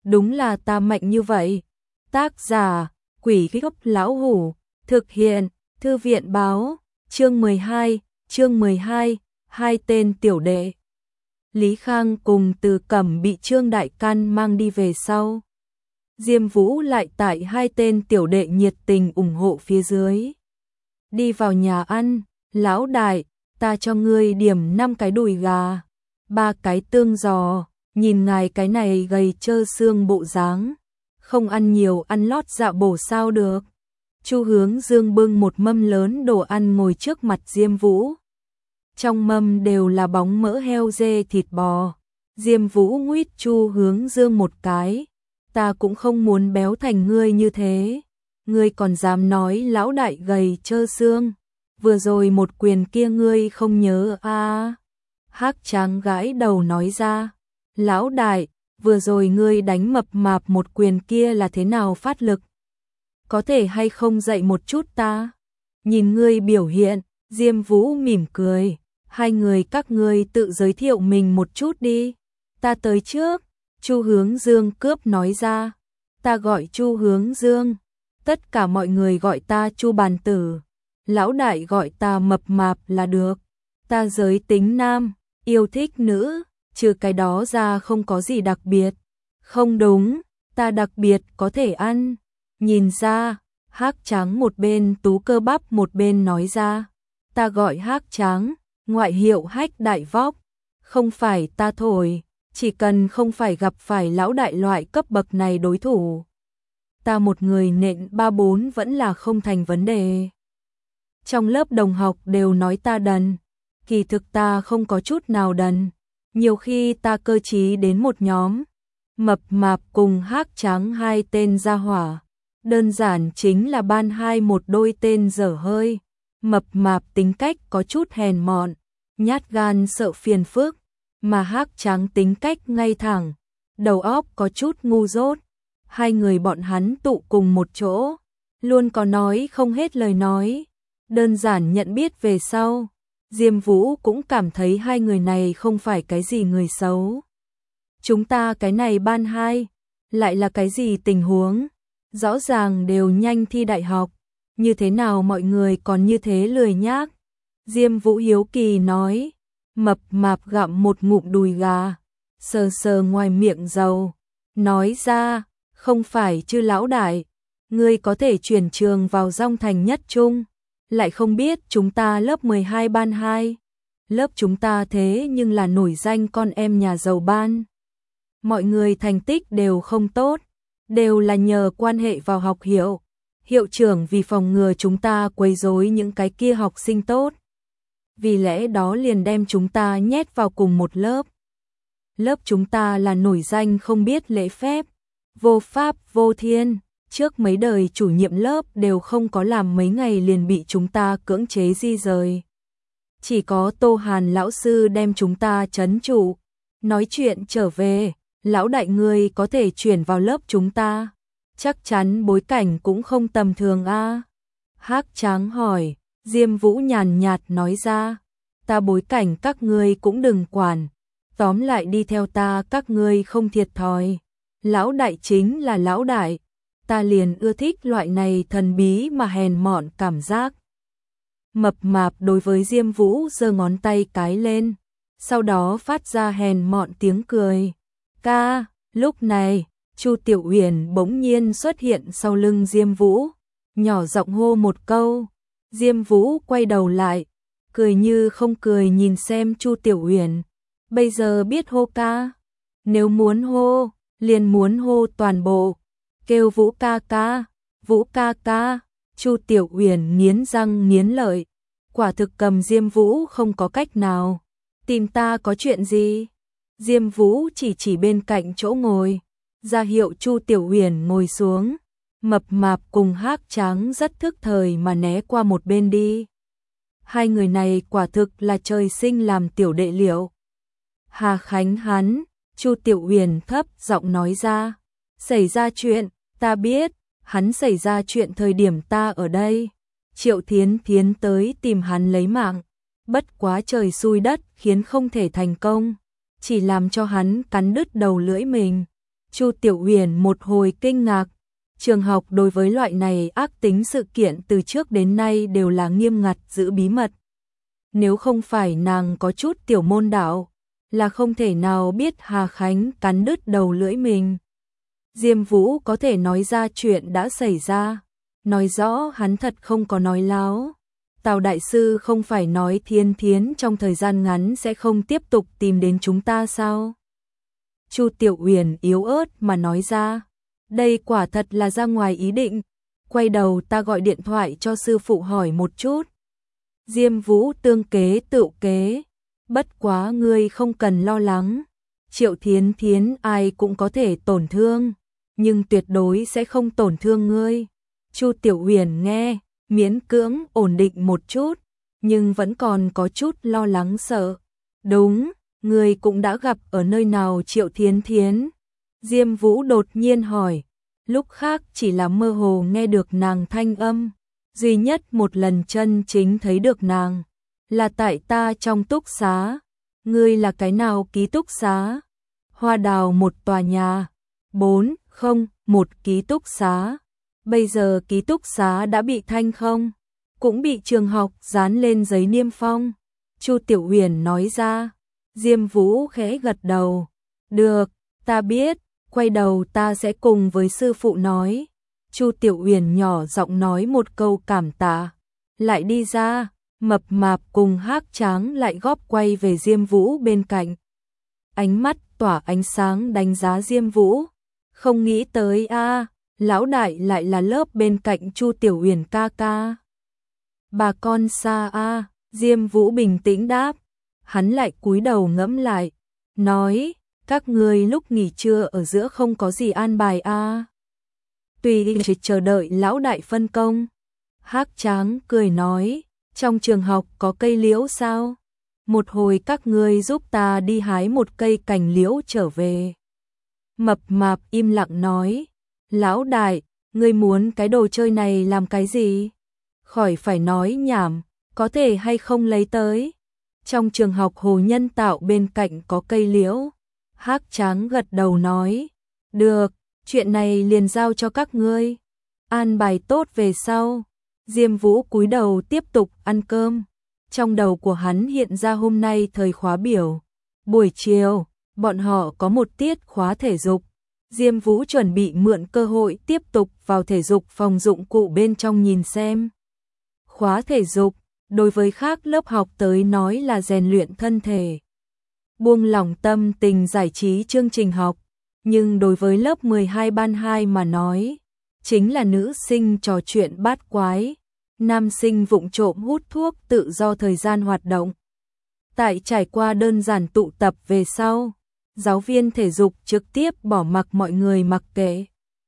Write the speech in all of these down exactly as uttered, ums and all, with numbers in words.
đúng là ta mạnh như vậy. Tác giả, Quỷ Gốc Lão Hủ, thực hiện, Thư viện Báo, chương mười hai, chương mười hai, hai tên tiểu đệ. Lý Khang cùng Từ Cẩm bị Trương Đại Can mang đi về sau. Diêm Vũ lại tại hai tên tiểu đệ nhiệt tình ủng hộ phía dưới. Đi vào nhà ăn, lão đại, ta cho ngươi điểm năm cái đùi gà, ba cái tương giò, nhìn ngài cái này gầy trơ xương bộ dáng, không ăn nhiều ăn lót dạ bổ sao được. Chu Hướng Dương bưng một mâm lớn đồ ăn ngồi trước mặt Diêm Vũ. Trong mâm đều là bóng mỡ heo dê thịt bò. Diêm Vũ nguyết Chu Hướng Dương một cái, ta cũng không muốn béo thành ngươi như thế. Ngươi còn dám nói lão đại gầy trơ xương, vừa rồi một quyền kia ngươi không nhớ à? Hắc Tráng gãi đầu nói ra, lão đại, vừa rồi ngươi đánh mập mạp một quyền kia là thế nào phát lực? Có thể hay không dạy một chút ta? Nhìn ngươi biểu hiện. Diêm Vũ mỉm cười, hai người các ngươi tự giới thiệu mình một chút đi. Ta tới trước. Chu Hướng Dương cướp nói ra, ta gọi Chu Hướng Dương, tất cả mọi người gọi ta Chu Bàn Tử, lão đại gọi ta mập mạp là được. Ta giới tính nam, yêu thích nữ, trừ cái đó ra không có gì đặc biệt. Không đúng, ta đặc biệt có thể ăn. Nhìn ra, Hắc Tráng một bên tú cơ bắp một bên nói ra, ta gọi Hắc Tráng, ngoại hiệu Hách Đại Vóc, không phải ta thổi, chỉ cần không phải gặp phải lão đại loại cấp bậc này đối thủ, ta một người nện ba bốn vẫn là không thành vấn đề. Trong lớp đồng học đều nói ta đần, kỳ thực ta không có chút nào đần, nhiều khi ta cơ trí đến một nhóm, mập mạp cùng Hắc Tráng hai tên gia hỏa, đơn giản chính là ban hai một đôi tên dở hơi. Mập mạp tính cách có chút hèn mọn, nhát gan sợ phiền phức, mà Hắc Tráng tính cách ngay thẳng, đầu óc có chút ngu dốt. Hai người bọn hắn tụ cùng một chỗ, luôn có nói không hết lời nói. Đơn giản nhận biết về sau, Diêm Vũ cũng cảm thấy hai người này không phải cái gì người xấu. Chúng ta cái này ban hai, lại là cái gì tình huống? Rõ ràng đều nhanh thi đại học, như thế nào mọi người còn như thế lười nhác? Diêm Vũ hiếu kỳ nói, mập mạp gặm một ngụm đùi gà, sờ sờ ngoài miệng dầu, nói ra, không phải chứ lão đại, ngươi có thể chuyển trường vào Dong Thành Nhất Trung, lại không biết chúng ta lớp mười hai ban hai, lớp chúng ta thế nhưng là nổi danh con em nhà giàu ban. Mọi người thành tích đều không tốt, đều là nhờ quan hệ vào học hiệu. Hiệu trưởng vì phòng ngừa chúng ta quấy rối những cái kia học sinh tốt, vì lẽ đó liền đem chúng ta nhét vào cùng một lớp. Lớp chúng ta là nổi danh không biết lễ phép, vô pháp vô thiên, trước mấy đời chủ nhiệm lớp đều không có làm mấy ngày liền bị chúng ta cưỡng chế di rời. Chỉ có Tô Hàn lão sư đem chúng ta trấn trụ, nói chuyện trở về, lão đại ngươi có thể chuyển vào lớp chúng ta, chắc chắn bối cảnh cũng không tầm thường a. Hắc Tráng hỏi, Diêm Vũ nhàn nhạt nói ra, ta bối cảnh các ngươi cũng đừng quản, tóm lại đi theo ta các ngươi không thiệt thòi. Lão đại chính là lão đại, ta liền ưa thích loại này thần bí mà hèn mọn cảm giác. Mập mạp đối với Diêm Vũ giơ ngón tay cái lên, sau đó phát ra hèn mọn tiếng cười. Ca, lúc này, Chu Tiểu Uyển bỗng nhiên xuất hiện sau lưng Diêm Vũ, nhỏ giọng hô một câu. Diêm Vũ quay đầu lại, cười như không cười nhìn xem Chu Tiểu Uyển. Bây giờ biết hô ca, nếu muốn hô, liền muốn hô toàn bộ, kêu Vũ ca ca, Vũ ca ca. Chu Tiểu Uyển nghiến răng nghiến lợi, quả thực cầm Diêm Vũ không có cách nào. Tìm ta có chuyện gì? Diêm Vũ chỉ chỉ bên cạnh chỗ ngồi, ra hiệu Chu Tiểu Uyển ngồi xuống. Mập mạp cùng Hắc Tráng rất thức thời mà né qua một bên đi. Hai người này quả thực là trời sinh làm tiểu đệ liệu. Hà Khánh hắn, Chu Tiểu Uyển thấp giọng nói ra, xảy ra chuyện, ta biết, hắn xảy ra chuyện thời điểm ta ở đây. Triệu Thiến Thiến tới tìm hắn lấy mạng, bất quá trời xui đất khiến không thể thành công, chỉ làm cho hắn cắn đứt đầu lưỡi mình. Chu Tiểu Uyển một hồi kinh ngạc. Trường học đối với loại này ác tính sự kiện từ trước đến nay đều là nghiêm ngặt giữ bí mật. Nếu không phải nàng có chút tiểu môn đạo, là không thể nào biết Hà Khánh cắn đứt đầu lưỡi mình. Diêm Vũ có thể nói ra chuyện đã xảy ra, nói rõ hắn thật không có nói láo. Tào đại sư không phải nói Thiên Thiến trong thời gian ngắn sẽ không tiếp tục tìm đến chúng ta sao? Chu Tiểu Uyển yếu ớt mà nói ra, đây quả thật là ra ngoài ý định, quay đầu ta gọi điện thoại cho sư phụ hỏi một chút. Diêm Vũ tương kế tự kế, bất quá ngươi không cần lo lắng, Triệu Thiến Thiến ai cũng có thể tổn thương, nhưng tuyệt đối sẽ không tổn thương ngươi. Chu Tiểu Uyển nghe, miễn cưỡng ổn định một chút, nhưng vẫn còn có chút lo lắng sợ. Đúng, ngươi cũng đã gặp ở nơi nào Triệu Thiến Thiến? Diêm Vũ đột nhiên hỏi, lúc khác chỉ là mơ hồ nghe được nàng thanh âm, duy nhất một lần chân chính thấy được nàng, là tại ta trong túc xá. Ngươi là cái nào ký túc xá? Hoa Đào một tòa nhà, bốn không một ký túc xá. Bây giờ ký túc xá đã bị thanh không, cũng bị trường học dán lên giấy niêm phong. Chu Tiểu Uyển nói ra. Diêm Vũ khẽ gật đầu. Được, ta biết, quay đầu ta sẽ cùng với sư phụ nói. Chu Tiểu Uyển nhỏ giọng nói một câu cảm tạ, lại đi ra. Mập Mạp cùng Hắc Tráng lại góp quay về Diêm Vũ bên cạnh. Ánh mắt tỏa ánh sáng đánh giá Diêm Vũ. Không nghĩ tới a, lão đại lại là lớp bên cạnh Chu Tiểu Uyển ca ca. Bà con xa a, Diêm Vũ bình tĩnh đáp. Hắn lại cúi đầu ngẫm lại, nói, các ngươi lúc nghỉ trưa ở giữa không có gì an bài a? Tùy chỉ chờ đợi lão đại phân công. Hắc Tráng cười nói, trong trường học có cây liễu sao? Một hồi các ngươi giúp ta đi hái một cây cành liễu trở về. Mập Mạp im lặng nói, lão đại, ngươi muốn cái đồ chơi này làm cái gì? Khỏi phải nói nhảm, có thể hay không lấy tới? Trong trường học hồ nhân tạo bên cạnh có cây liễu. Hắc Tráng gật đầu nói, được, chuyện này liền giao cho các ngươi. An bài tốt về sau. Diêm Vũ cúi đầu tiếp tục ăn cơm. Trong đầu của hắn hiện ra hôm nay thời khóa biểu. Buổi chiều, bọn họ có một tiết khóa thể dục. Diêm Vũ chuẩn bị mượn cơ hội tiếp tục vào thể dục phòng dụng cụ bên trong nhìn xem. Khóa thể dục, đối với khác lớp học tới nói là rèn luyện thân thể, buông lỏng tâm tình giải trí chương trình học, nhưng đối với lớp mười hai ban hai mà nói, chính là nữ sinh trò chuyện bát quái, nam sinh vụng trộm hút thuốc tự do thời gian hoạt động. Tại trải qua đơn giản tụ tập về sau, giáo viên thể dục trực tiếp bỏ mặc mọi người mặc kệ.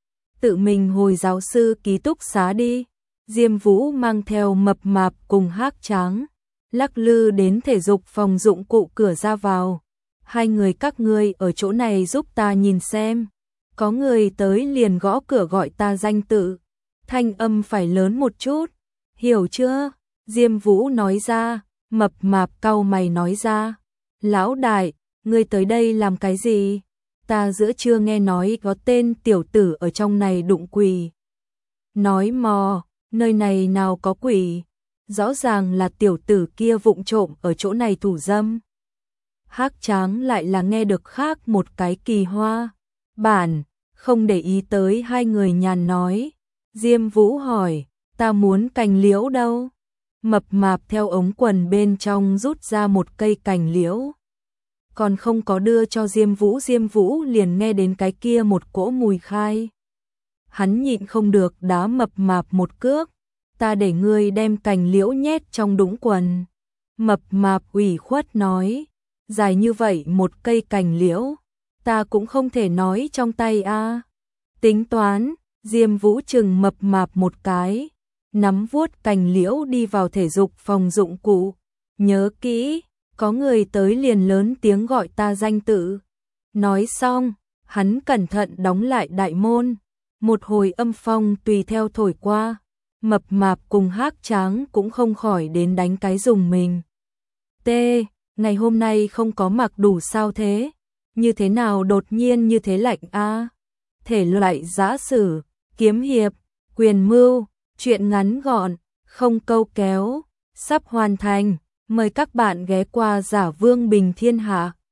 Tự mình hồi giáo sư ký túc xá đi. Diêm Vũ mang theo Mập Mạp cùng Hắc Tráng, lắc lư đến thể dục phòng dụng cụ cửa ra vào. Hai người các ngươi ở chỗ này giúp ta nhìn xem. Có người tới liền gõ cửa gọi ta danh tự. Thanh âm phải lớn một chút. Hiểu chưa? Diêm Vũ nói ra. Mập Mạp cau mày nói ra. Lão đại, ngươi tới đây làm cái gì? Ta giữa trưa nghe nói có tên tiểu tử ở trong này đụng quỷ. Nói mò. Nơi này nào có quỷ, rõ ràng là tiểu tử kia vụng trộm ở chỗ này thủ dâm. Hắc Tráng lại là nghe được khác một cái kỳ hoa. Bản, không để ý tới hai người nhàn nói. Diêm Vũ hỏi, ta muốn cành liễu đâu? Mập Mạp theo ống quần bên trong rút ra một cây cành liễu. Còn không có đưa cho Diêm Vũ, Diêm Vũ liền nghe đến cái kia một cỗ mùi khai. Hắn nhịn không được đá Mập Mạp một cước, ta để ngươi đem cành liễu nhét trong đũng quần. Mập Mạp ủy khuất nói, dài như vậy một cây cành liễu, ta cũng không thể nói trong tay a. Tính toán, Diêm Vũ chừng Mập Mạp một cái, nắm vuốt cành liễu đi vào thể dục phòng dụng cụ. Nhớ kỹ, có người tới liền lớn tiếng gọi ta danh tự. Nói xong, hắn cẩn thận đóng lại đại môn. Một hồi âm phong tùy theo thổi qua, Mập Mạp cùng Hắc Tráng cũng không khỏi đến đánh cái dùng mình. T, ngày hôm nay không có mặc đủ sao thế? Như thế nào đột nhiên như thế lạnh a? thể loại giã sử, kiếm hiệp, quyền mưu, truyện ngắn gọn, không câu kéo, sắp hoàn thành. Mời các bạn ghé qua Giả Vương Bình Thiên Hạ.